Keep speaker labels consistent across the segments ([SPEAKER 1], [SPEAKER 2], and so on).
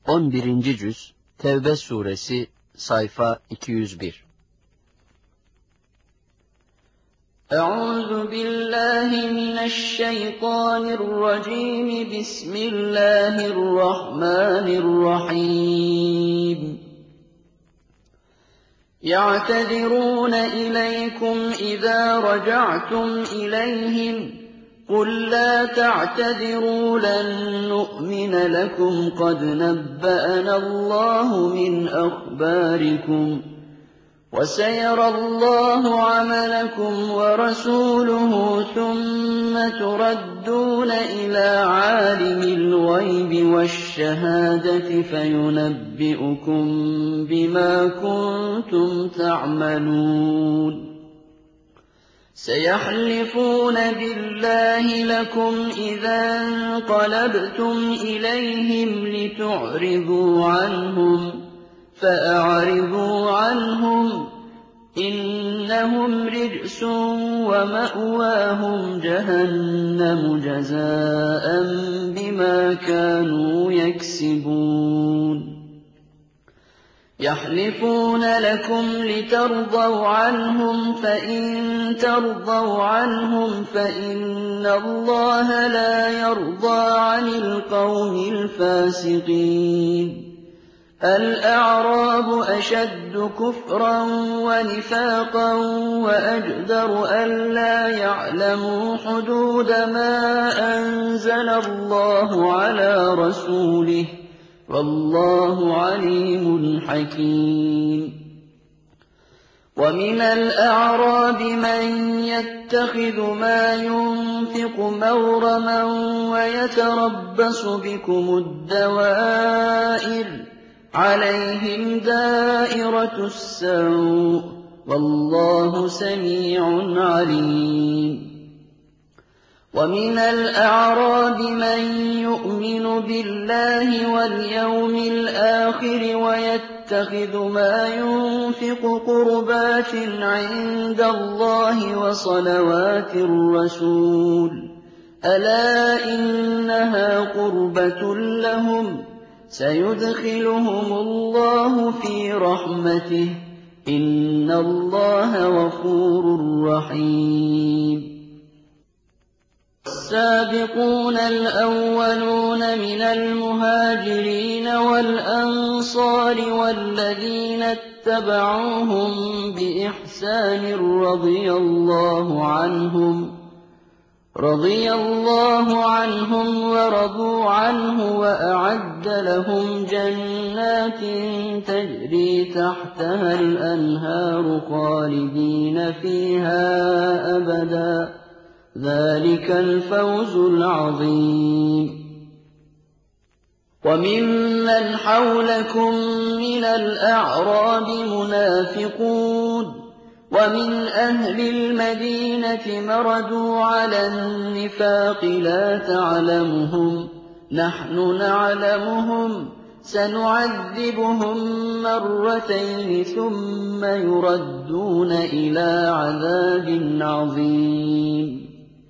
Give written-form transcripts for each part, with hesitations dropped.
[SPEAKER 1] 11. Cüz Tevbe suresi sayfa 201.
[SPEAKER 2] Euzu billahi mineşşeytanirracim. Bismillahirrahmanirrahim. Ya'tedirûne ileykum izâ raca'tum ileyhim. قُلْ لَا تَعْتَذِرُوا لَن نُّؤْمِنَ لَكُمْ قَدْ نَبَّأَنَا اللَّهُ مِنْ أَخْبَارِكُمْ وَسَيَرَى اللَّهُ عَمَلَكُمْ وَرَسُولُهُ ثُمَّ تُرَدُّونَ إِلَىٰ عَالِمِ الْغَيْبِ وَالشَّهَادَةِ فَيُنَبِّئُكُم بِمَا كُنتُمْ تَعْمَلُونَ سيحلفون بالله لكم إذا انقلبتم إليهم لتعرضوا عنهم فأعرضوا عنهم إنهم رجس ومأواهم جهنم جزاء بما كانوا يكسبون يحلفون لكم لترضوا عنهم فإن ترضوا عنهم فإن الله لا يرضى عن القوم الفاسقين الأعراب أشد كفرا ونفاقا وأجدر ألا يعلموا حدود ما أنزل الله على رسوله والله عليم حكيم ومن الأعراب من يتخذ ما ينفق مغرما ويتربص بكم الدوائر عليهم دائرة السوء والله سميع عليم ومن الأعراب من يؤمن بالله واليوم الآخر ويتخذ ما ينفق قربات عند الله وصلوات الرسول ألا إنها قربة لهم سيدخلهم الله في رحمته إن الله غفور رحيم السابقون الأولون من المهاجرين والأنصار والذين اتبعوهم بإحسان رضي الله عنهم ورضوا عنه وأعد لهم جنات تجري تحتها الأنهار خالدين فيها أبدا ذلك الفوز العظيم وممن حولكم من الأعراب منافقون ومن أهل المدينة مردوا على النفاق لا تعلمهم نحن نعلمهم سنعذبهم مرتين ثم يردون إلى عذاب عظيم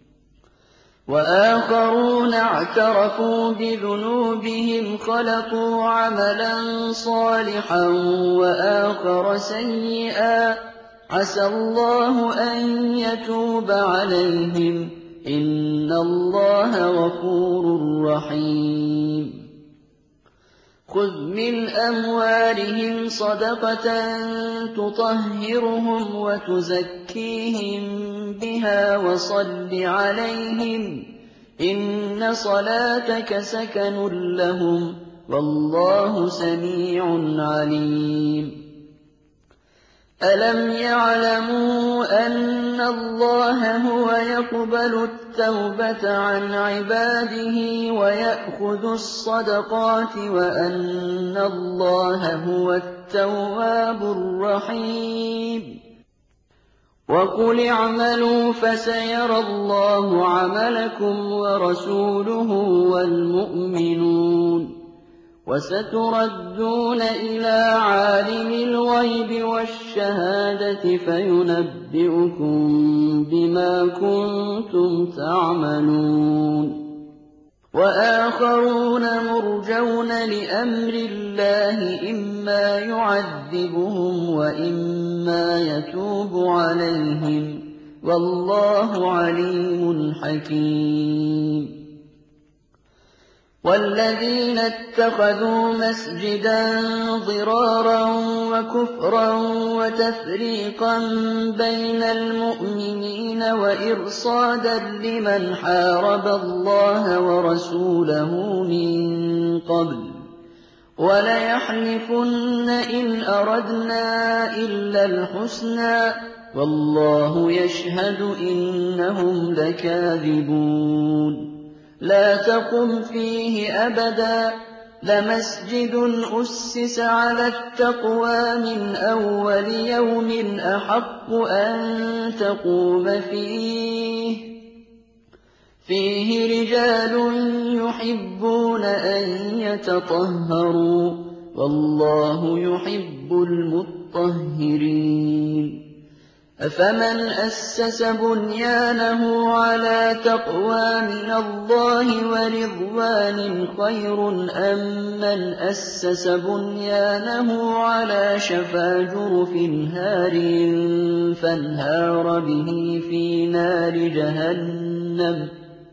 [SPEAKER 2] وآخرون اعترفوا بذنوبهم خلطوا عملا صالحا وآخر سيئا عسى الله أن يتوب عليهم إن الله غفور رحيم خذ من أموالهم صدقة تطهرهم وتزكيهم بها وصل عليهم إن صلاتك سكن لهم والله سميع عليم ألم يعلموا أن الله هو يقبل التوبة عن عباده ويأخذ الصدقات وأن الله هو التواب الرحيم وقل اعملوا فسيرى الله عملكم ورسوله والمؤمنون وستردون إلى عالم الغيب والشهادة فينبئكم بما كنتم تعملون وآخرون مرجون لأمر الله إما يعذبهم وإما يتوب عليهم والله عليم حكيم والذين اتخذوا مسجدا ضرارا وكفرا وتفريقا بين المؤمنين وإرصادا لمن حارب الله ورسوله من قبل وليحلفن إن أردنا إلا الحسنى والله يشهد إنهم لكاذبون لا تقم فيه أبدا لمسجد أسس على التقوى من أول يوم أحق أن تقوم فيه رجال يحبون أن يتطهروا والله يحب المطهرين أفمن أسس بنيانه على تقوى من الله ورضوان خير أم من أسس بنيانه على شفا جرف هار فانهار به في نار جهنم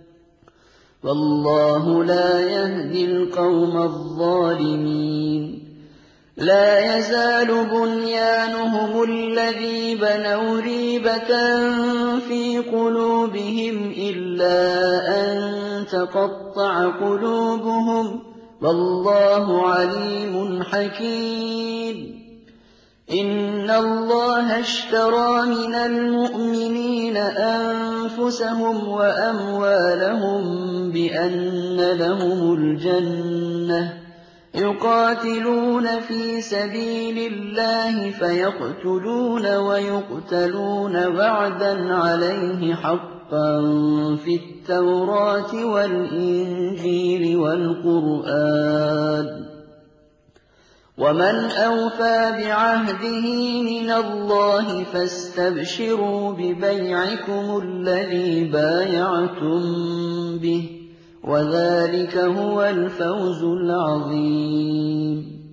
[SPEAKER 2] والله لا يهدي القوم الظالمين لا يزال بنيانهم الذي بنوا ريبة في قلوبهم إلا أن تقطع قلوبهم والله عليم حكيم إن الله اشترى من المؤمنين أنفسهم وأموالهم بأن لهم الجنة يقاتلون في سبيل الله فيقتلون ويقتلون وعدا عليه حقا في التوراة والإنجيل والقرآن ومن أوفى بعهده من الله فاستبشروا ببيعكم الذي بايعتم به وذلك هو الفوز العظيم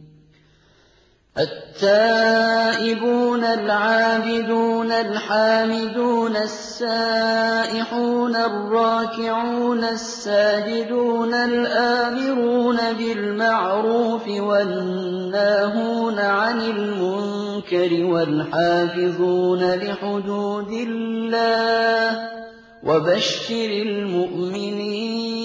[SPEAKER 2] التائبون العابدون الحامدون السائحون الراكعون الساجدون الآمرون بالمعروف والناهون عن المنكر والحافظون لحدود الله وبشر المؤمنين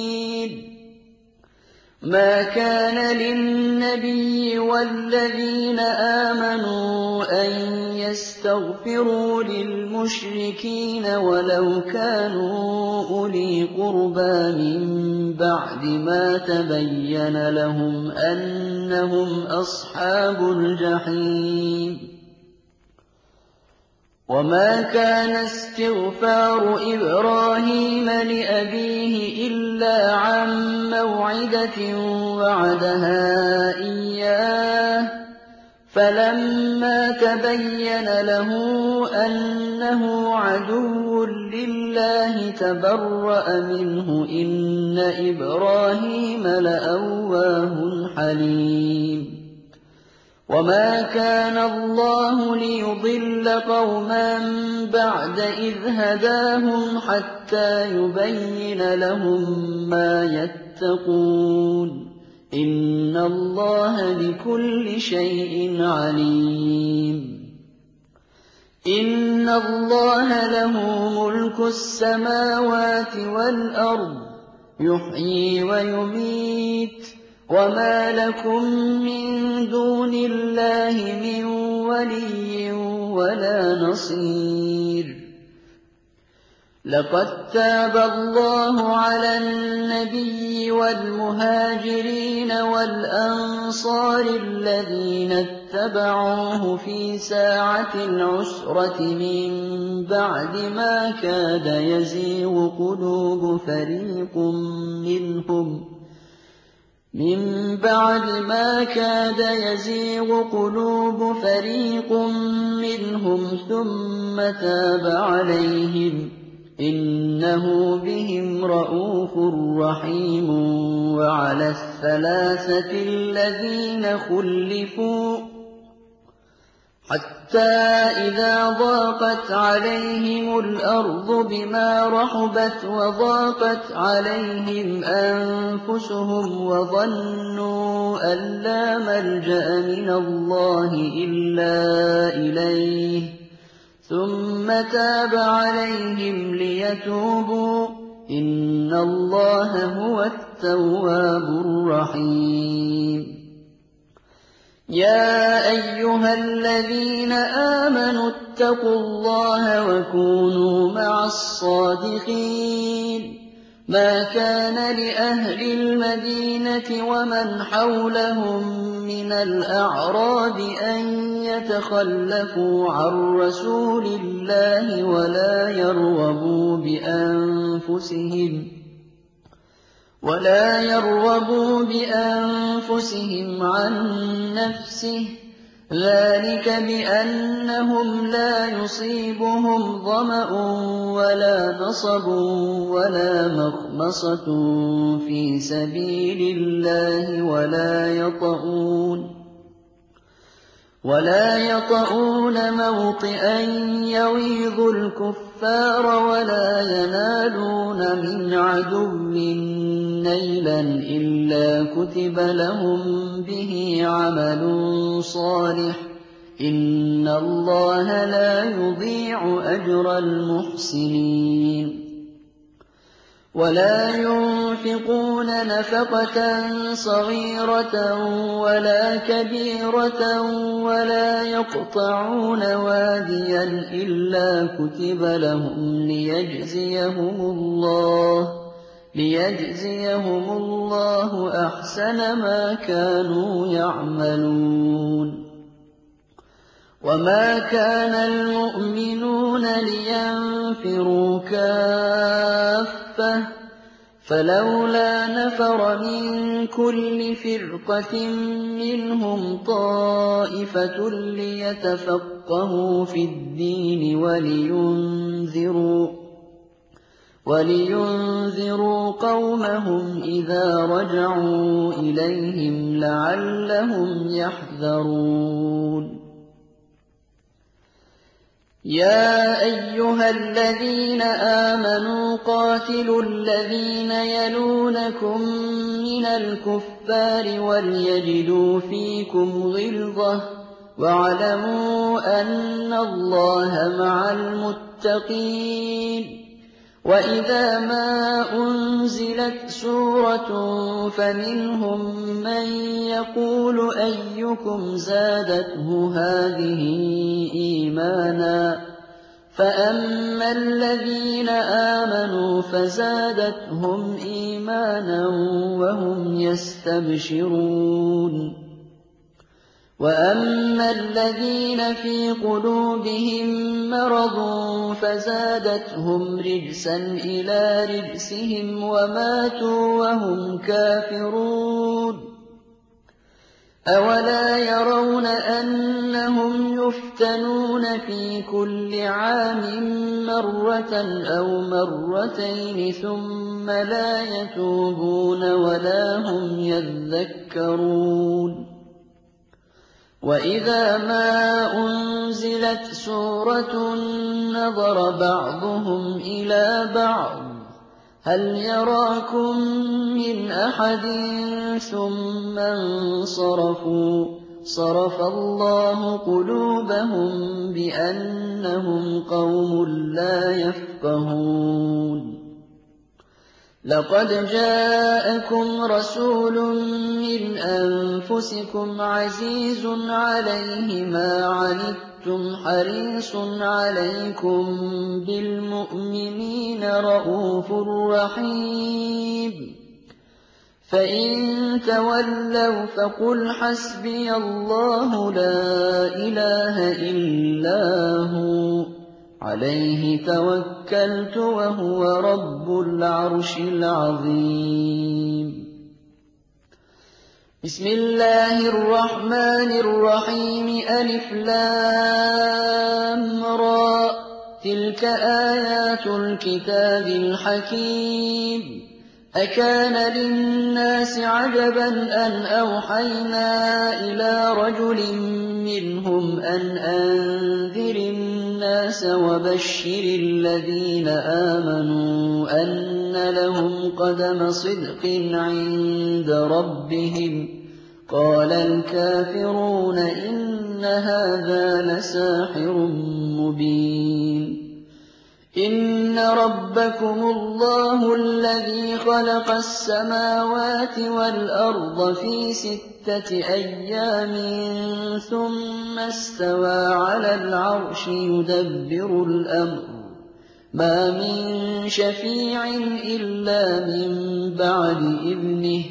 [SPEAKER 2] ما كان للنبي والذين آمنوا أن يستغفروا للمشركين ولو كانوا أولي قربى من بعد ما تبين لهم أنهم أصحاب الجحيم وما كان استغفار إبراهيم لأبيه إلا عن موعدة وعدها إياه فلما تبين له أنه عدو لله تبرأ منه إن إبراهيم لأواه حليم وما كان الله ليضل قوما بعد إذ هداهم حتى يبين لهم ما يتقون إن الله بكل شيء عليم إن الله له ملك السماوات والأرض يحيي ويميت وما لكم من دون الله من ولي ولا نصير لقد تاب الله على النبي والمهاجرين والأنصار الذين اتبعوه في ساعة العسرة من بعد ما كاد يزيغ قلوب فريق منهم ثم تاب عليهم إنه بهم رءوف رحيم وعلى الثلاثة الذين خلفوا حتى إذا ضاقت عليهم الأرض بما رحبت وضاقت عليهم أنفسهم وظنوا أن لا ملجأ من الله إلا إليه ثم تاب عليهم ليتوبوا إن الله هو التواب الرحيم يا أيها الذين آمنوا اتقوا الله وكونوا مع الصادقين ما كان لأهل المدينة ومن حولهم من الأعراب أن يتخلفوا عن رسول الله ولا يرغبوا بأنفسهم عن نفسه ذلك بأنهم لا يصيبهم ظمأ ولا نصب ولا مخمصة في سبيل الله ولا يطؤون موطئا يغيظ الكفار ولا ينالون من عدو نيلا إلا كتب لهم به عمل صالح إن الله لا يضيع أجر المحسنين ولا ينفقون نفقة صغيرة ولا كبيرة ولا يقطعون واديا إلا كتب لهم ليجزيهم الله أحسن ما كانوا يعملون وما كان المؤمنون لينفروا كافة فلولا نفر من كل فرقة منهم طائفة ليتفقهوا في الدين ولينذروا قومهم إذا رجعوا إليهم لعلهم يحذرون يا أيها الذين آمنوا قاتلوا الذين يلونكم من الكفار وليجدوا فيكم غلظة واعلموا أن الله مع المتقين وإذا ما أنزلت سورة فمنهم من يقول أيكم زادته هذه إيمانا فأما الذين آمنوا فزادتهم إيمانا وهم يستبشرون وأما الذين في قلوبهم مرض فزادتهم رجسا إلى رجسهم وماتوا وهم كافرون أولا يرون أنهم يفتنون في كل عام مرة أو مرتين ثم لا يتوبون ولا هم يذكرون وإذا ما أنزلت سورة نظر بعضهم إلى بعض هل يراكم من أحد ثم انصرفوا صرف الله قلوبهم بأنهم قوم لا يفقهون لقد جاءكم رسول من أنفسكم عزيز عليه ما عنتم حريص عليكم بالمؤمنين رءوف رحيم فإن تولوا فقل حسبي الله لا إله إلا هو عليه توكلت وهو رب العرش العظيم بسم الله الرحمن الرحيم ألف لام را تلك آيات الكتاب الحكيم أكان للناس عجبا أن أوحينا إلى رجل منهم أن أنذر الناس وبشر الذين آمنوا أن لهم قدم صدق عند ربهم قال الكافرون إن هذا لساحر مبين إن ربكم الله الذي خلق السماوات والأرض في 6 أيام ثم استوى على العرش يدبر الأمر ما من شفيع إلا من بعد إذنه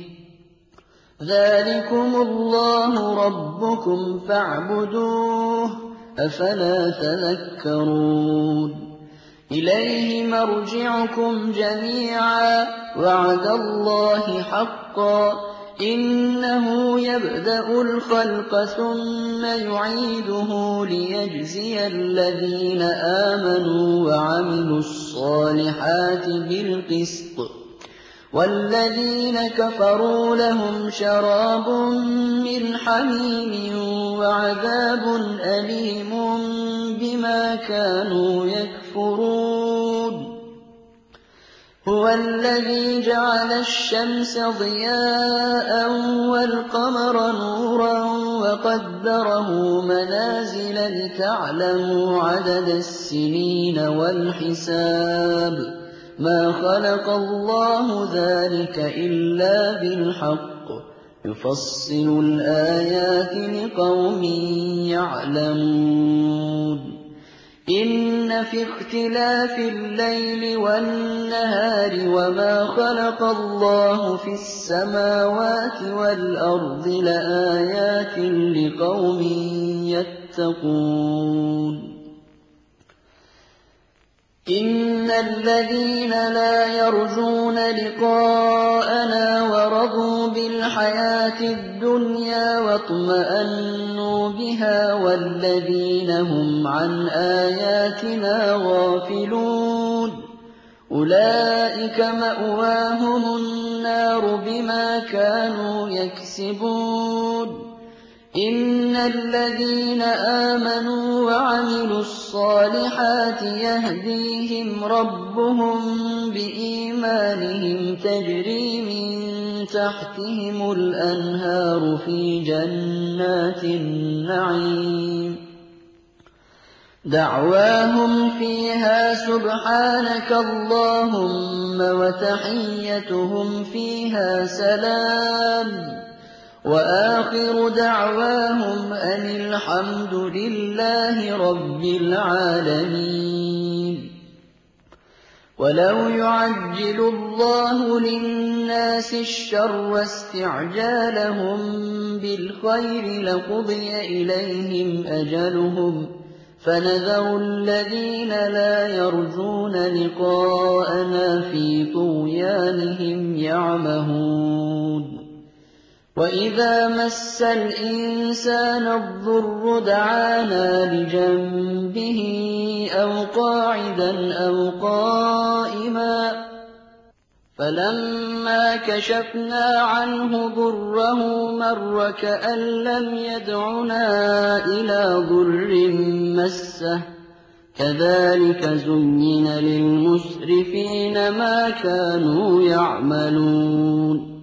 [SPEAKER 2] ذلكم الله ربكم فاعبدوه أفلا تذكرون إليه مرجعكم جميعا وعد الله حقا إنه يبدأ الخلق ثم يعيده ليجزي الذين آمنوا وعملوا الصالحات بالقسط والذين كفروا لهم شراب من حميم وعذاب أليم بما كانوا يكفرون هو الذي جعل الشمس ضياء والقمر نورا وقدره منازل لتعلموا عدد السنين والحساب ما خلق الله ذلك إلا بالحق يفصل الآيات لقوم يعلمون إن في اختلاف الليل والنهار وما خلق الله في السماوات والأرض لآيات لقوم يتقون إن الذين لا يرجون لقاءنا ورضوا بالحياة الدنيا واطمأنوا بها والذين هم عن آياتنا غافلون أولئك مأواهم النار بما كانوا يكسبون إن الذين آمنوا وعملوا الصالحات يهديهم ربهم بإيمانهم تجري من تحتهم الأنهار في جنات النعيم دعواهم فيها سبحانك اللهم وتحيتهم فيها سلام وآخر دعواهم أن الحمد لله رب العالمين ولو يعجل الله للناس الشر استعجالهم بالخير لقضي إليهم أجلهم فنذر الذين لا يرجون لقاءنا في طغيانهم يعمهون وإذا مس الإنسان الضر دعانا لجنبه أو قاعدا أو قائما فلما كشفنا عنه ضره مر كأن لم يدعنا إلى ضر مسه كذلك زين للمسرفين ما كانوا يعملون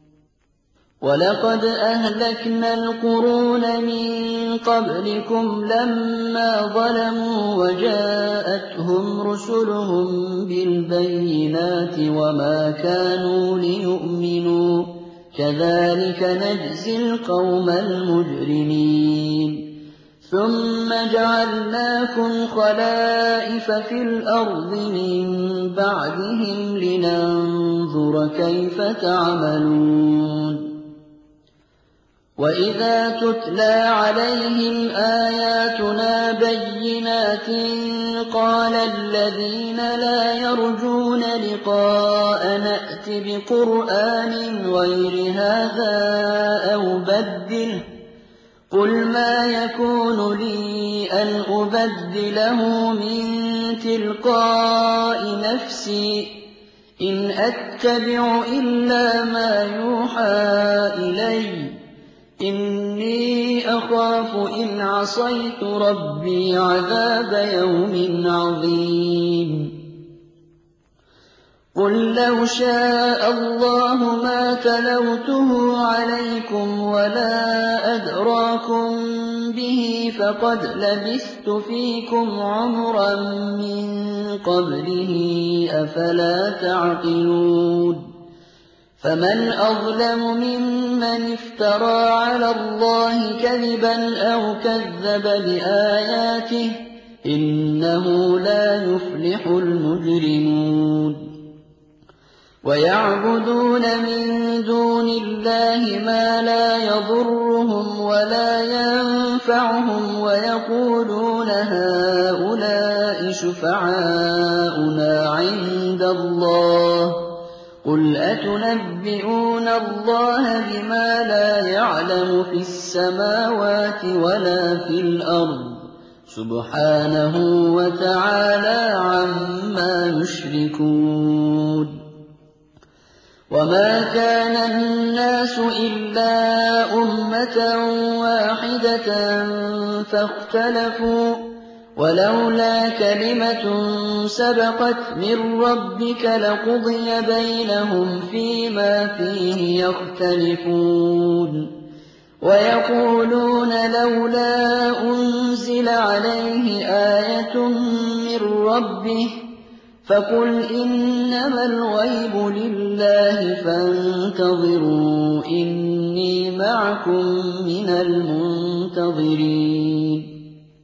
[SPEAKER 2] ولقد أهلكنا القرون من قبلكم لما ظلموا وجاءتهم رسلهم بالبينات وما كانوا ليؤمنوا كذلك نجزي القوم المجرمين ثم جعلناكم خلائف في الأرض من بعدهم لننظر كيف تعملون وإذا تتلى عليهم آياتنا بينات قال الذين لا يرجون لقاء نأت بقرآن غير هذا أو بدله قُلْ مَا يَكُونُ لِي أَنْ أُبَدِّلَهُ مِن تِلْقَاءِ نَفْسِي إِنْ أَتَّبِعُ إِلَّا مَا يُوحَىٰ إِلَيَّ إِنِّي أَخَافُ إِنْ عَصَيْتُ رَبِّي عَذَابَ يَوْمٍ عَظِيمٍ قُل لَّوْ شَاءَ اللَّهُ مَا تَلَوْتُهُ عَلَيْكُمْ وَلَا أَدْرَاكُم بِهِ فَقَدْ لَبِثْتُ فِيكُمْ عُمُرًا مِّن قَبْلِهِ ۚ أَفَلَا تَعْقِلُونَ فَمَنْ أَظْلَمُ مِمَّنِ افْتَرَىٰ عَلَى اللَّهِ كَذِبًا أَوْ كَذَّبَ بِآيَاتِهِ ۚ إِنَّهُ لَا يُفْلِحُ الْمُجْرِمُونَ وَيَعْبُدُونَ مِن دُونِ اللَّهِ مَا لَا يَضُرُّهُمْ وَلَا يَنفَعُهُمْ وَيَقُولُونَ هَٰؤُلَاءِ شُفَعَاؤُنَا عِندَ اللَّهِ ۚ قُلْ أَتُنَبِّئُونَ اللَّهَ بِمَا لَا يَعْلَمُ فِي السَّمَاوَاتِ وَلَا فِي الْأَرْضِ ۚ سُبْحَانَهُ وَتَعَالَىٰ عَمَّا يُشْرِكُونَ وَمَا كَانَ النَّاسُ إِلَّا أُمَّةً وَاحِدَةً فَاخْتَلَفُوا ۚ وَلَوْلَا كَلِمَةٌ سَبَقَتْ مِن رَّبِّكَ لَقُضِيَ بَيْنَهُمْ فِيمَا فِيهِ يَخْتَلِفُونَ وَيَقُولُونَ لَوْلَا أُنزِلَ عَلَيْهِ آيَةٌ مِّن رَّبِّهِ ۖ فَقُلْ إِنَّمَا الْغَيْبُ لِلَّهِ فَانتَظِرُوا إِنِّي مَعَكُم مِّنَ الْمُنتَظِرِينَ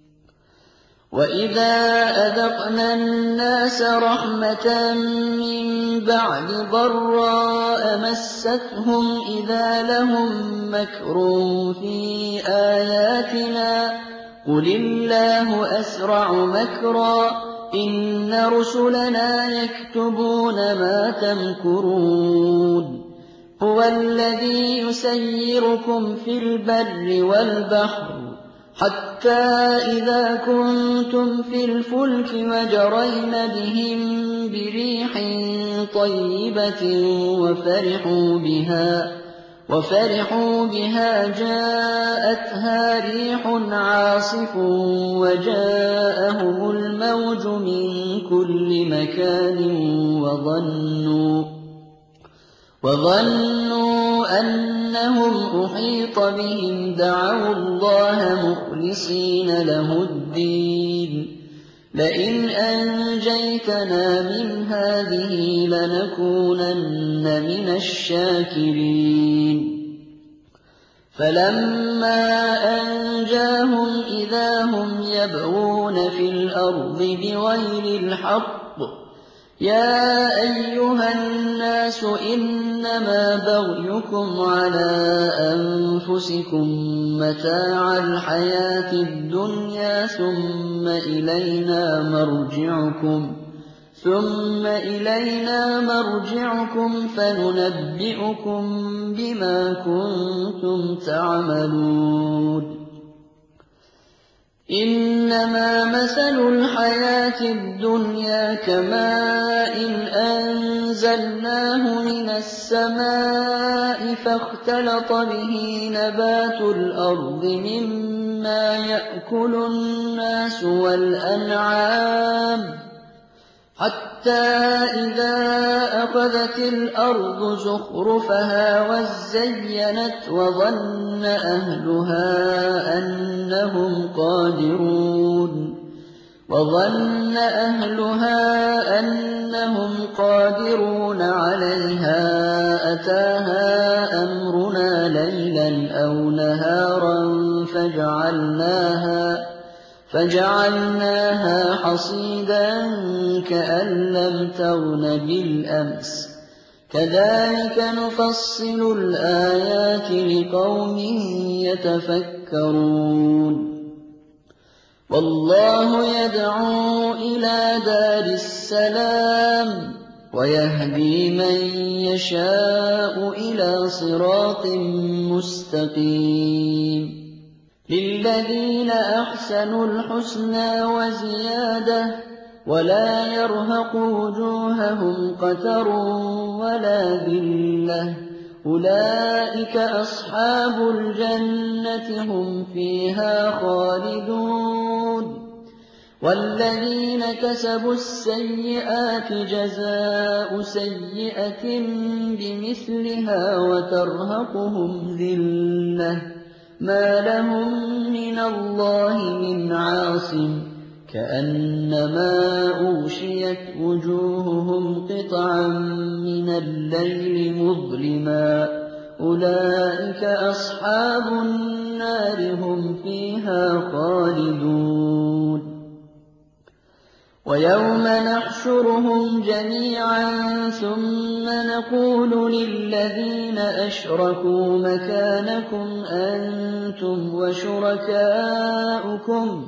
[SPEAKER 2] وَإِذَا أَذَقْنَا النَّاسَ رَحْمَةً مِّن بَعْدِ ضَرَّاءَ مَسَّتْهُمْ إِذَا لَهُم مَّكْرٌ فِي آيَاتِنَا ۚ قُلِ اللَّهُ أَسْرَعُ مَكْرًا ۚ إِنَّ رُسُلَنَا يَكْتُبُونَ مَا تَمْكُرُونَ هُوَ الَّذِي يُسَيِّرُكُمْ فِي الْبَرِّ وَالْبَحْرِ حَتَّىٰ إِذَا كُنتُمْ فِي الْفُلْكِ وَجَرَيْنَ بِهِم بِرِيحٍ طَيِّبَةٍ وَفَرِحُوا بِهَا جَاءَتْهَا رِيحٌ عَاصِفٌ وَجَاءَهُمُ الْمَوْجُ مِن كُلِّ مَكَانٍ وَظَنُّوا أَنَّهُمْ أُحِيطَ بِهِمْ دَعَوُا اللَّهَ مُخْلِصِينَ لَهُ الدِّينَ لَئِنْ أَنجَيْتَنَا مِنْ هَٰذِهِ لَنَكُونَنَّ مِنَ الشَّاكِرِينَ فَلَمَّا أَنجَاهُمْ إِذَا هُمْ يَبْغُونَ فِي الْأَرْضِ بِغَيْرِ الْحَقِّ ۗ يَا أَيُّهَا النَّاسُ إِنَّمَا بَغْيُكُمْ عَلَىٰ أَنفُسِكُم ۖ مَّتَاعَ الْحَيَاةِ الدُّنْيَا ثُمَّ إِلَيْنَا مَرْجِعُكُمْ فَنُنَبِّئُكُم بِمَا كُنتُمْ تَعْمَلُونَ إِنَّمَا مَثَلُ الْحَيَاةِ الدُّنْيَا كَمَاءٍ أَنزَلْنَاهُ مِنَ السَّمَاءِ فَاخْتَلَطَ بِهِ نَبَاتُ الْأَرْضِ مِمَّا يَأْكُلُ النَّاسُ وَالْأَنْعَامُ حَتَّىٰ إِذَا أَخَذَتِ الْأَرْضُ زُخْرُفَهَا وَازَّيَّنَتْ وَظَنَّ أَهْلُهَا أَنَّهُمْ قَادِرُونَ عَلَيْهَا أَتَاهَا أَمْرُنَا لَيْلًا أَوْ نَهَارًا فَجَعَلْنَاهَا حَصِيدًا كَأَن لَّمْ تَغْنَ بِالْأَمْسِ ۚ كَذَٰلِكَ نُفَصِّلُ الْآيَاتِ لِقَوْمٍ يَتَفَكَّرُونَ وَاللَّهُ يَدْعُو إِلَىٰ دَارِ السَّلَامِ وَيَهْدِي مَن يَشَاءُ إِلَىٰ صِرَاطٍ مُّسْتَقِيمٍ للذين أحسنوا الحسنى وزيادة ولا يرهق وجوههم قتر ولا ذلة أولئك أصحاب الجنة هم فيها خالدون والذين كسبوا السيئات جزاء سيئة بمثلها وترهقهم ذلة ما لهم من الله من عاصم كأنما أغشيت وجوههم قطعا من الليل مظلما أولئك أصحاب النار هم فيها خالدون ويوم نحشرهم جميعا ثم نقول للذين أشركوا مكانكم أنتم وشركاؤكم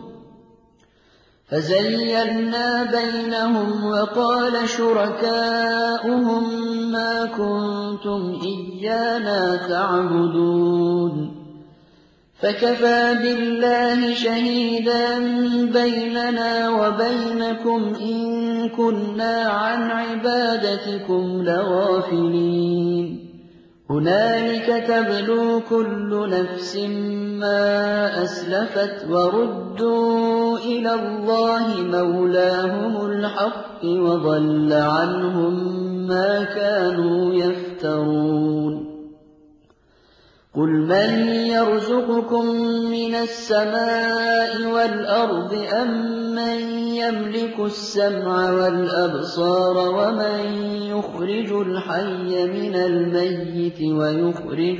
[SPEAKER 2] فزيّلنا بينهم وقال شركاؤهم ما كنتم إيانا تعبدون فكفى بالله شهيدا بيننا وبينكم إن كنا عن عبادتكم لغافلين هنالك تبلو كل نفس ما أسلفت وردوا إلى الله مولاهم الحق وضل عنهم ما كانوا يفترون قل من يرزقكم من السماء والأرض أم من يملك السمع والأبصار ومن يخرج الحي من الميت ويخرج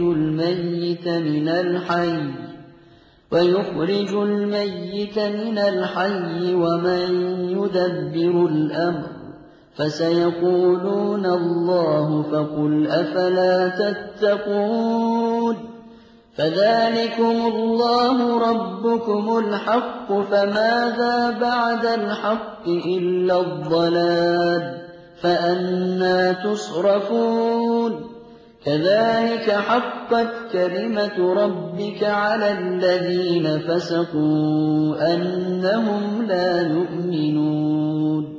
[SPEAKER 2] الميت من الحي ومن يدبر الأمر فسيقولون الله فقل أفلا تتقون فذلكم الله ربكم الحق فماذا بعد الحق إلا الضلال فأنى تصرفون كذلك حقت كلمة ربك على الذين فسقوا أنهم لا يؤمنون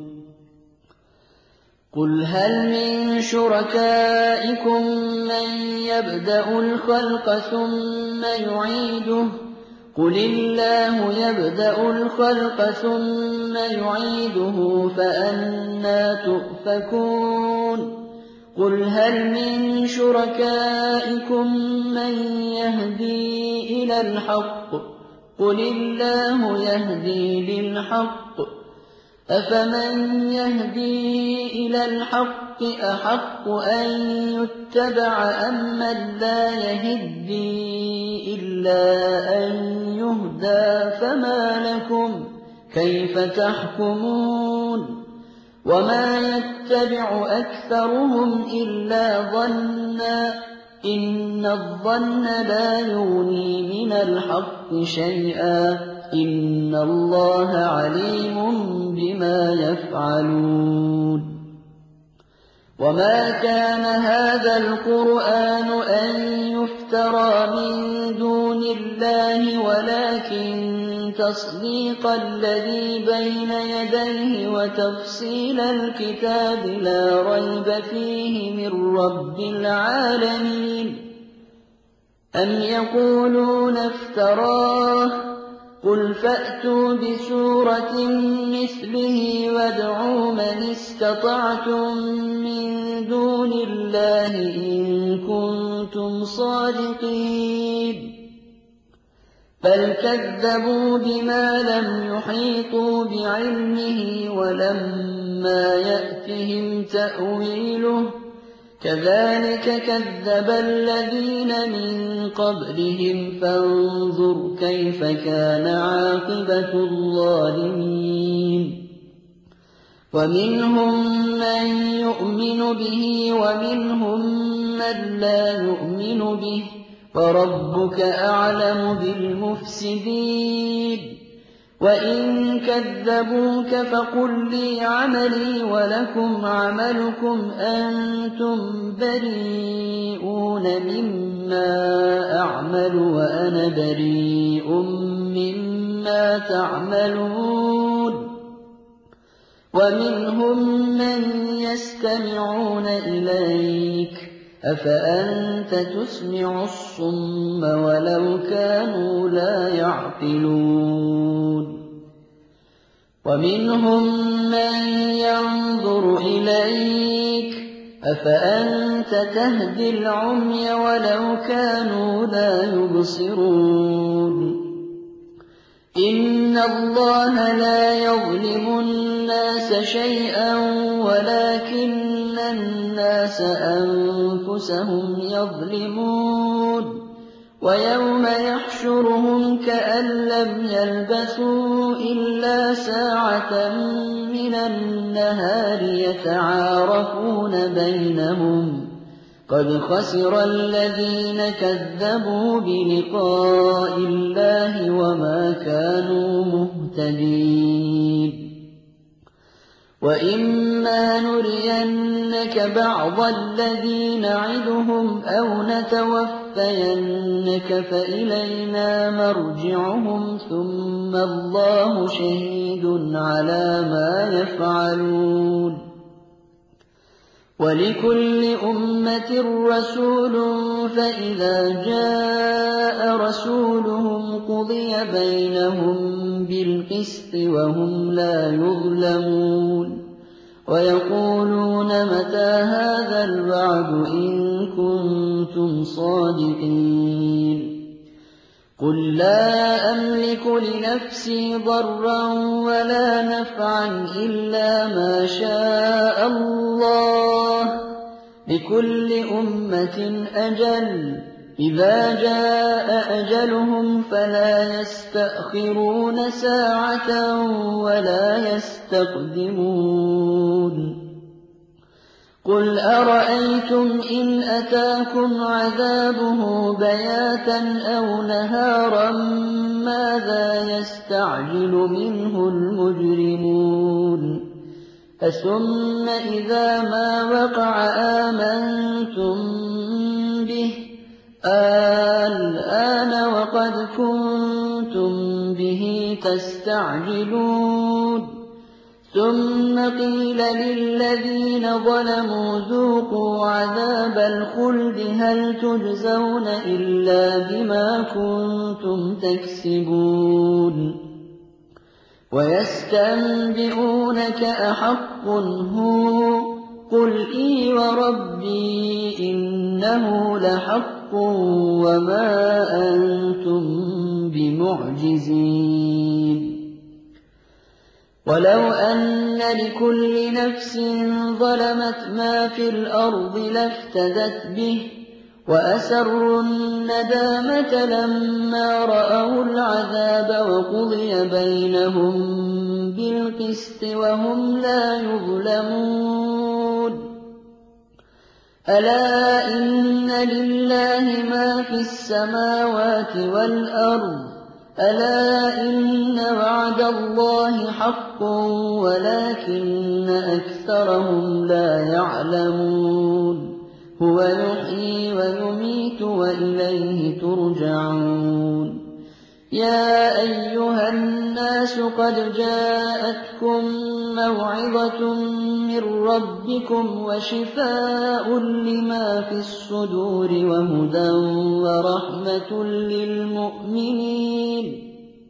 [SPEAKER 2] قل هل من شركائكم من يبدأ الخلق ثم يعيده قل الله يبدأ الخلق ثم يعيده فأنى تؤفكون قل هل من شركائكم من يهدي إلى الحق قل الله يهدي للحق أفمن يهدي إلى الحق أحق أن يتبع أمن لا يهدي إلا أن يهدى فما لكم كيف تحكمون وما يتبع أكثرهم إلا ظنا إن الظن لا يغني من الحق شيئا إن الله عليم بما يفعلون وما كان هذا القرآن أن يفترى من دون الله ولكن تصديق الذي بين يديه وتفصيل الكتاب لا ريب فيه من رب العالمين أم يقولون افتراه قل فأتوا بسورة مثله وادعوا من استطعتم من دون الله إن كنتم صادقين بل كذبوا بما لم يحيطوا بعلمه ولما يأتهم تأويله كذلك كذب الذين من قبلهم فانظر كيف كان عاقبة الظالمين ومنهم من يؤمن به ومنهم من لا يؤمن به وربك أعلم بالمفسدين وإن كذبوك فقل لي عملي ولكم عملكم أنتم بريئون مما أعمل وأنا بريء مما تعملون ومنهم من يستمعون إليك أفأنت تسمع الصم ولو كانوا لا يعقلون ومنهم من ينظر إليك أفأنت تهدي العمي ولو كانوا لا يبصرون إن الله لا يظلم الناس شيئا ولكن الناس أنفسهم يظلمون ويوم يحشرهم كأن لم يلبثوا إلا ساعة من النهار يتعارفون بينهم قد خسر الذين كذبوا بلقاء الله وما كانوا مهتدين وإما نرينك بعض الذي نعدهم أو نتوفينك فإلينا مرجعهم ثم الله شهيد على ما يفعلون ولكل أمة رسول فإذا جاء رسولهم قضي بينهم بالقسط وهم لا يظلمون ويقولون متى هذا الوعد إن كنتم صادقين قل لا أملك لنفسي ضرا ولا نفعا إلا ما شاء الله لكل أمة أجل إذا جاء أجلهم فلا يستأخرون ساعة ولا يستقدمون قل أرأيتم إن أتاكم عذابه بياتا أو نهارا ماذا يستعجل منه المجرمون ثم إذا ما وقع آمنتم به الآن وقد كنتم به تستعجلون ثم قيل للذين ظلموا ذوقوا عذاب الخلد هل تجزون إلا بما كنتم تكسبون ويستنبئونك أحق هو قل إي وربي إنه لحق وما أنتم بمعجزين ولو أن لكل نفس ظلمت ما في الأرض لافتدت به وأسروا الندامة لما رأوا العذاب وقضي بينهم بالقسط وهم لا يظلمون ألا إن لله ما في السماوات والأرض ألا إن وعد الله حق ولكن أكثرهم لا يعلمون هو يحيي ويميت وإليه ترجعون يا أيها الناس قد جاءتكم موعظة من ربكم وشفاء لما في الصدور وهدى ورحمة للمؤمنين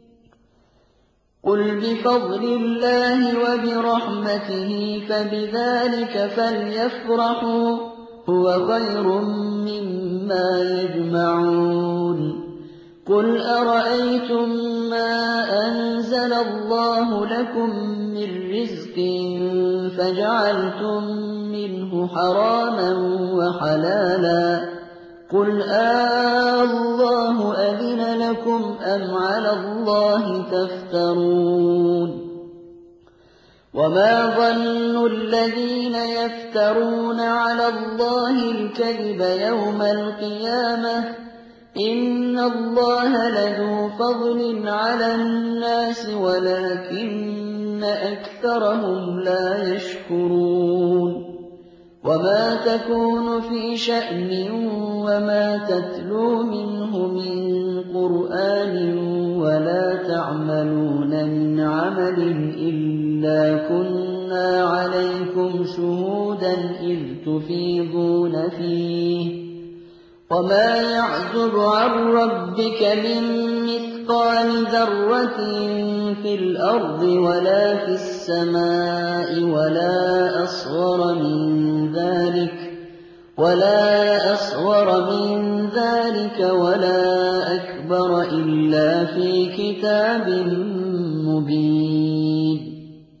[SPEAKER 2] قل بفضل الله وبرحمته فبذلك فليفرحوا هو خير مما يجمعون قل أرأيتم ما أنزل الله لكم من رزق فجعلتم منه حراما وحلالا قل الله أذن لكم أم على الله تفترون وما ظن الذين يفترون على الله الكذب يوم القيامة إن الله لذو فضل على الناس ولكن أكثرهم لا يشكرون وما تكون في شأن وما تتلو منه من قرآن ولا تعملون من عمل إلا كنا عليكم شهودا إذ تفيضون فيه وما يعزب عن ربك من مثقال ذرة في الأرض ولا في السماء ولا أصغر من ذلك ولا أكبر إلا في كتاب مبين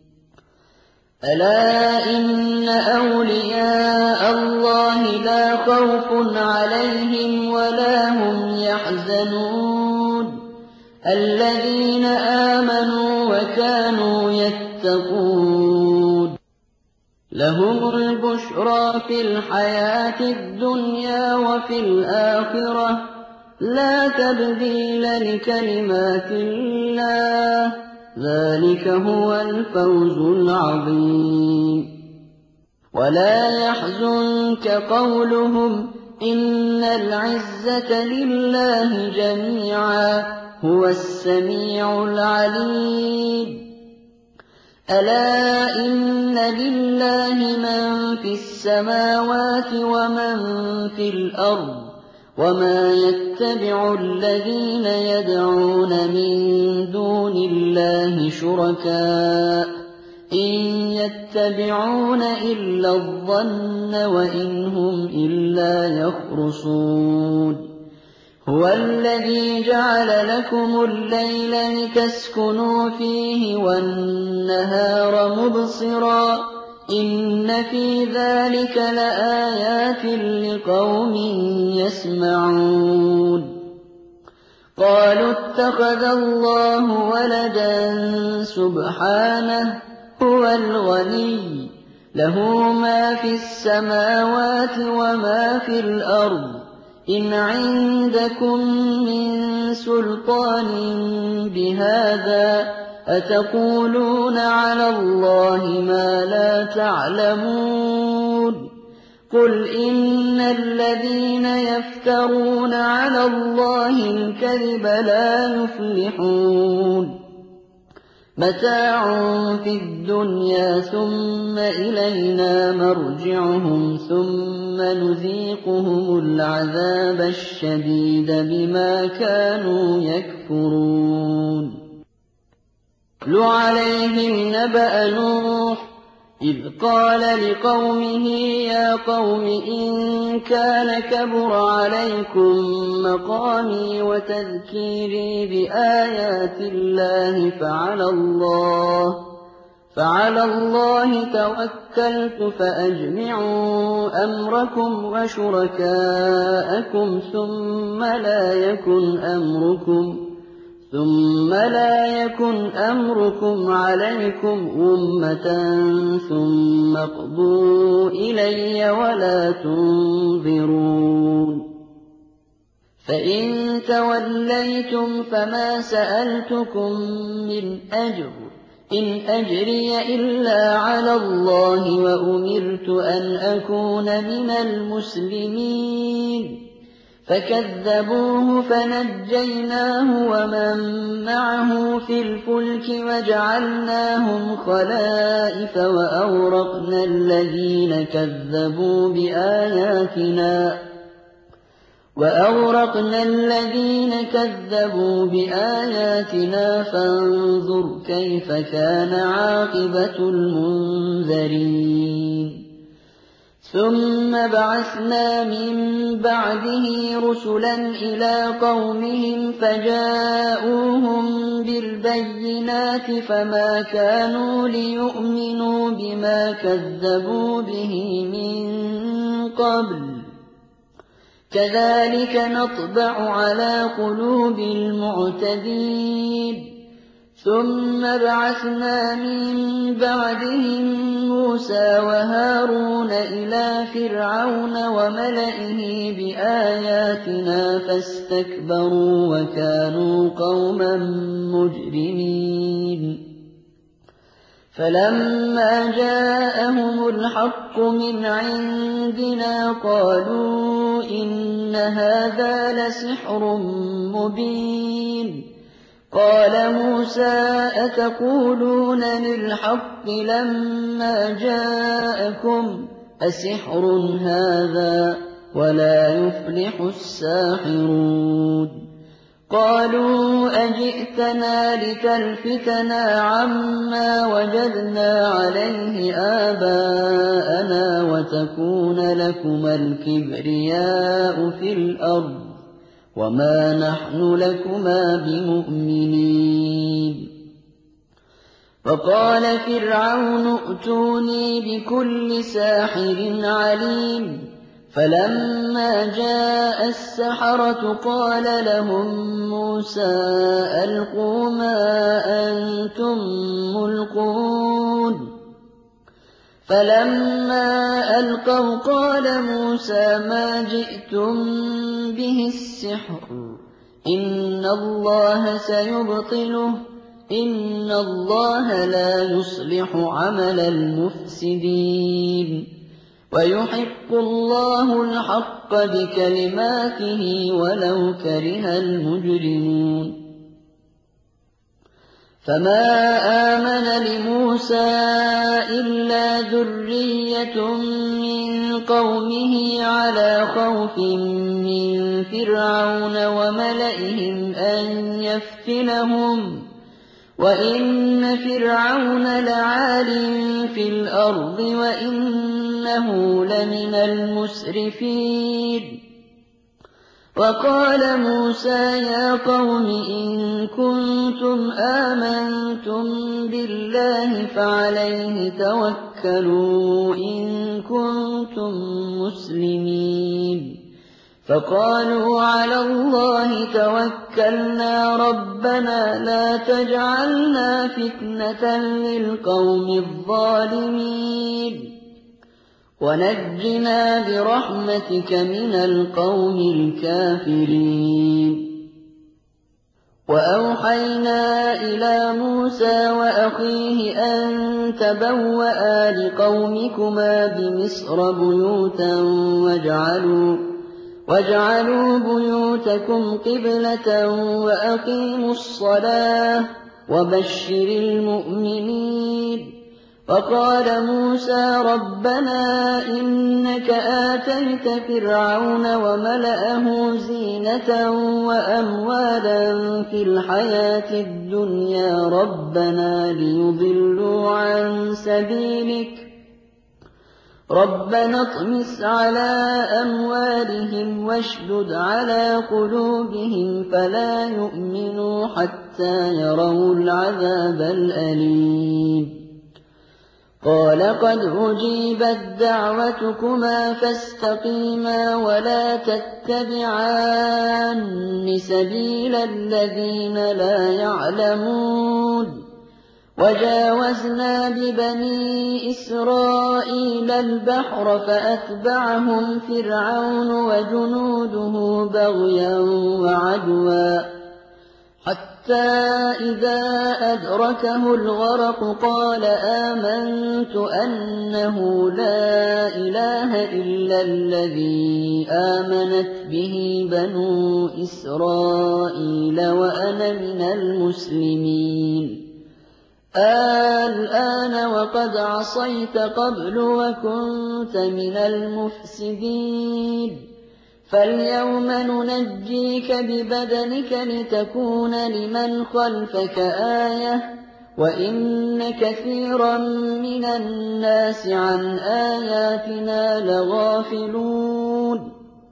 [SPEAKER 2] ألا إن أولياء الله لا خوف عليهم ولا هم يحزنون الذين آمنوا وكانوا يتقون لهم البشرى في الحياة الدنيا وفي الآخرة لا تبديل لكلمات الله ذلك هو الفوز العظيم ولا يحزنك قولهم إن العزة لله جميعا هو السميع العليم ألا إن لله من في السماوات ومن في الأرض وما يتبع الذين يدعون من دون الله شركاء إن يتبعون إلا الظن وإن هم إلا يخرصون هو الذي جعل لكم الليل لتسكنوا فيه والنهار مبصرا إن في ذلك لآيات لقوم يسمعون قالوا اتخذ الله ولدا سبحانه هو الغني له ما في السماوات وما في الأرض إن عندكم من سلطان بهذا أتقولون على الله ما لا تعلمون قل إن الذين يفترون على الله الكذب لا يفلحون متاع في الدنيا ثم إلينا مرجعهم ثم نذيقهم العذاب الشديد بما كانوا يكفرون اتل عليهم نبأ نوح إذ قال لقومه يا قوم إن كان كبر عليكم مقامي وتذكيري بآيات الله فعلى الله توكلت فأجمعوا أمركم وشركاءكم ثم لا يكن أمركم عليكم أمة ثم اقضوا إلي ولا تنظرون فإن توليتم فما سألتكم من أجر إن أجري إلا على الله وأمرت أن أكون من المسلمين فكذبوه فنجيناه ومن معه في الفلك وجعلناهم خلائف وأغرقنا الذين كذبوا بآياتنا فانظر كيف كان عاقبة المنذرين ثم بعثنا من بعده رسلا إلى قومهم فجاءوهم بالبينات فما كانوا ليؤمنوا بما كذبوا به من قبل كذلك نطبع على قلوب المعتدين ثم بعثنا من بعدهم موسى وهارون إلى فرعون وملئه بآياتنا فاستكبروا وكانوا قوما مجرمين فلما جاءهم الحق من عندنا قالوا إن هذا لسحر مبين قال موسى أتقولون للحق لما جاءكم أسحر هذا ولا يفلح الساحرون قالوا أجئتنا لتلفتنا عما وجدنا عليه آباءنا وتكون لكما الكبرياء في الأرض وما نحن لكما بمؤمنين فقال فرعون ائتوني بكل ساحر عليم فلما جاء السحرة قال لهم موسى ألقوا ما أنتم ملقون فلما ألقوا قال موسى ما جئتم به السحر إن الله سيبطله إن الله لا يصلح عمل المفسدين ويحق الله الحق بكلماته ولو كره المجرمون فما آمن لموسى إلا ذرية من قومه على خوف من فرعون وملئهم أن يفتنهم وإن فرعون لعال في الأرض وإنه لمن المسرفين وقال موسى يا قوم إن كنتم آمنتم بالله فعليه توكلوا إن كنتم مسلمين فقالوا على الله توكلنا ربنا لا تجعلنا فتنة للقوم الظالمين ونجنا برحمتك من القوم الكافرين وأوحينا إلى موسى وأخيه أن تبوأ لقومكما بمصر بيوتا واجعلوا بيوتكم قبلة وأقيموا الصلاة وبشر المؤمنين وقال موسى ربنا إنك آتيت فرعون وملأه زينة وأموالا في الحياة الدنيا ربنا ليضلوا عن سبيلك ربنا اطمس على أموالهم واشدد على قلوبهم فلا يؤمنوا حتى يروا العذاب الأليم قال قد أجيبت دعوتكما فاستقيما ولا تتبعان سبيل الذين لا يعلمون وجاوزنا ببني إسرائيل البحر فأتبعهم فرعون وجنوده بغيا وعدوا حتى إذا أدركه الغرق قال آمنت أنه لا إله إلا الذي آمنت به بنو إسرائيل وأنا من المسلمين الآن وقد عصيت قبل وكنت من المفسدين فاليوم ننجيك ببدنك لتكون لمن خلفك آية وإن كثيرا من الناس عن آياتنا لغافلون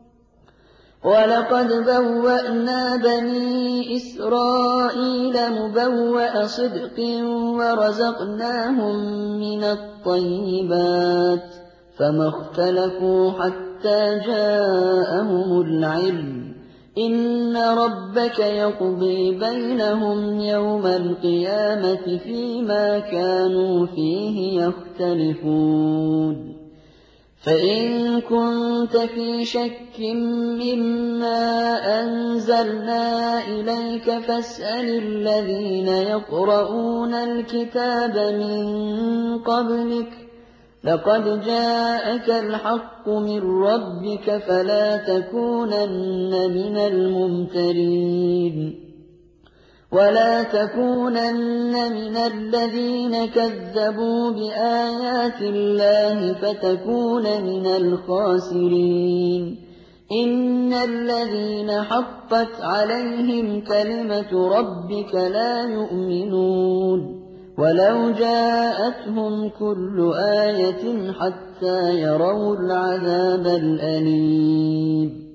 [SPEAKER 2] ولقد بوأنا بني إسرائيل مبوأ صدق ورزقناهم من الطيبات فما اختلفوا حتى جاءهم العلم إن ربك يقضي بينهم يوم القيامة فيما كانوا فيه يختلفون فإن كنت في شك مما أنزلنا إليك فاسأل الذين يقرؤون الكتاب من قبلك لقد جاءك الحق من ربك فلا تكونن من الممترين ولا تكونن من الذين كذبوا بآيات الله فتكون من الخاسرين إن الذين حقت عليهم كلمة ربك لا يؤمنون ولو جاءتهم كل آية حتى يروا العذاب الأليم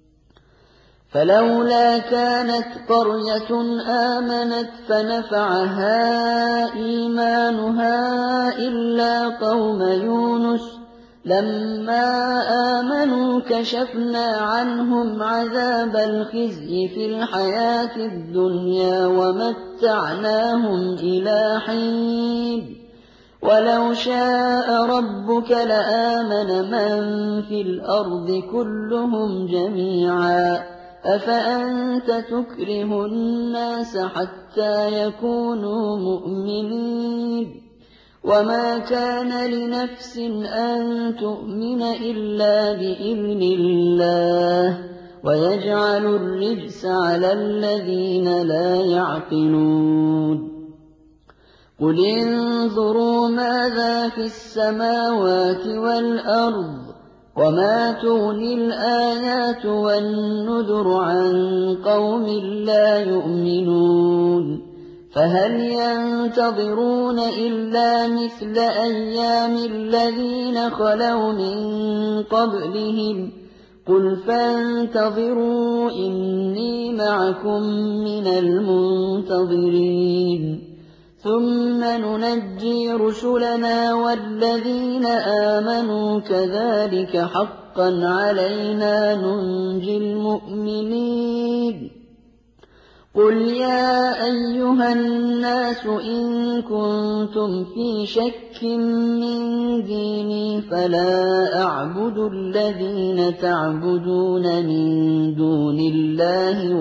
[SPEAKER 2] فلولا كانت قرية آمنت فنفعها إيمانها إلا قوم يونس لما آمنوا كشفنا عنهم عذاب الخزي في الحياة الدنيا ومتعناهم إلى حين ولو شاء ربك لآمن من في الأرض كلهم جميعا أفأنت تكره الناس حتى يكونوا مؤمنين وما كان لنفس أن تؤمن إلا بإذن الله ويجعل الرجس على الذين لا يعقلون قل انظروا ماذا في السماوات والأرض وما تغني الآيات والنذر عن قوم لا يؤمنون فهل ينتظرون إلا مثل أيام الذين خلوا من قبلهم قل فانتظروا إني معكم من المنتظرين ثم ننجي رسلنا والذين آمنوا كذلك حقا علينا ننجي المؤمنين قل يا أيها الناس إن كنتم في شك من ديني فلا أعبد الذين تعبدون من دون الله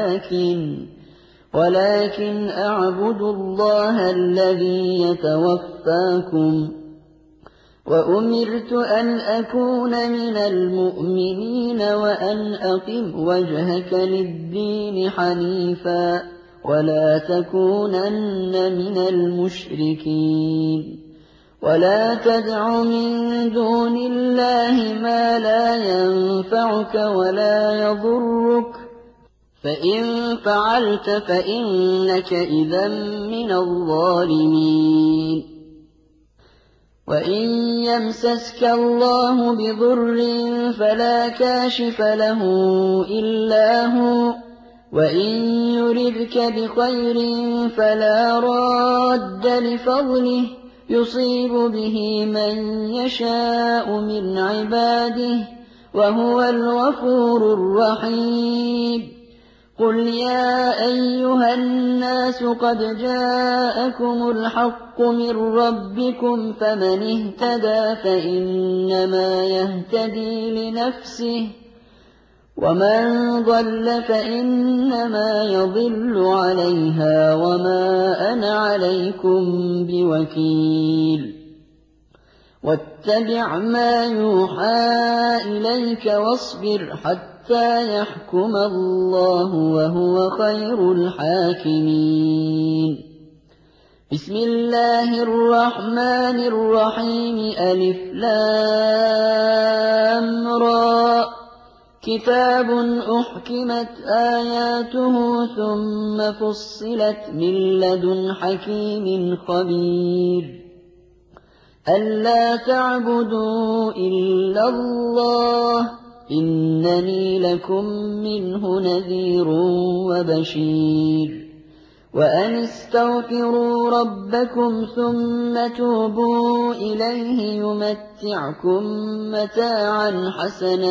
[SPEAKER 2] ولكن أعبد الله الذي يتوفاكم وأمرت أن أكون من المؤمنين وأن أقم وجهك للدين حنيفا ولا تكونن من المشركين ولا تدع من دون الله ما لا ينفعك ولا يضرك فإن فعلت فإنك إذا من الظالمين وإن يمسسك الله بضر فلا كاشف له إلا هو وإن يردك بخير فلا راد لفضله يصيب به من يشاء من عباده وهو الغفور الرحيم قل يا أيها الناس قد جاءكم الحق من ربكم فمن اهتدى فإنما يهتدي لنفسه ومن ضل فإنما يضل عليها وما أنا عليكم بوكيل واتبع ما يوحى إليك واصبر حتى يحكم الله وهو خير الحاكمين بسم الله الرحمن الرحيم ألف لام را كتاب أحكمت آياته ثم فصلت من لدن حكيم خبير ألا تعبدوا إلا الله إنني لكم منه نذير وبشير وأن استغفروا ربكم ثم توبوا إليه يمتعكم متاعا حسنا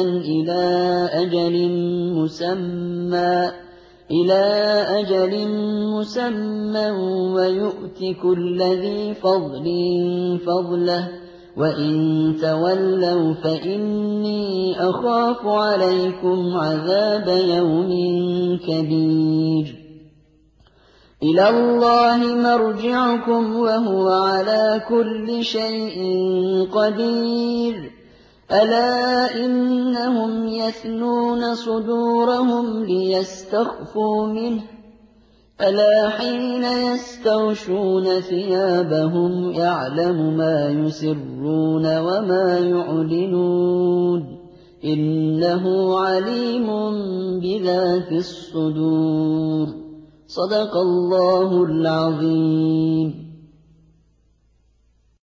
[SPEAKER 2] إلى أجل مسمى ويؤت كل ذي فضل فضله وإن تولوا فإني أخاف عليكم عذاب يوم كبير إلى الله مرجعكم وهو على كل شيء قدير ألا إنهم يثنون صدورهم ليستخفوا منه ألا حين يستغشون ثيابهم يعلم ما يسرون وما يعلنون إنه عليم بذات الصدور صدق الله العظيم.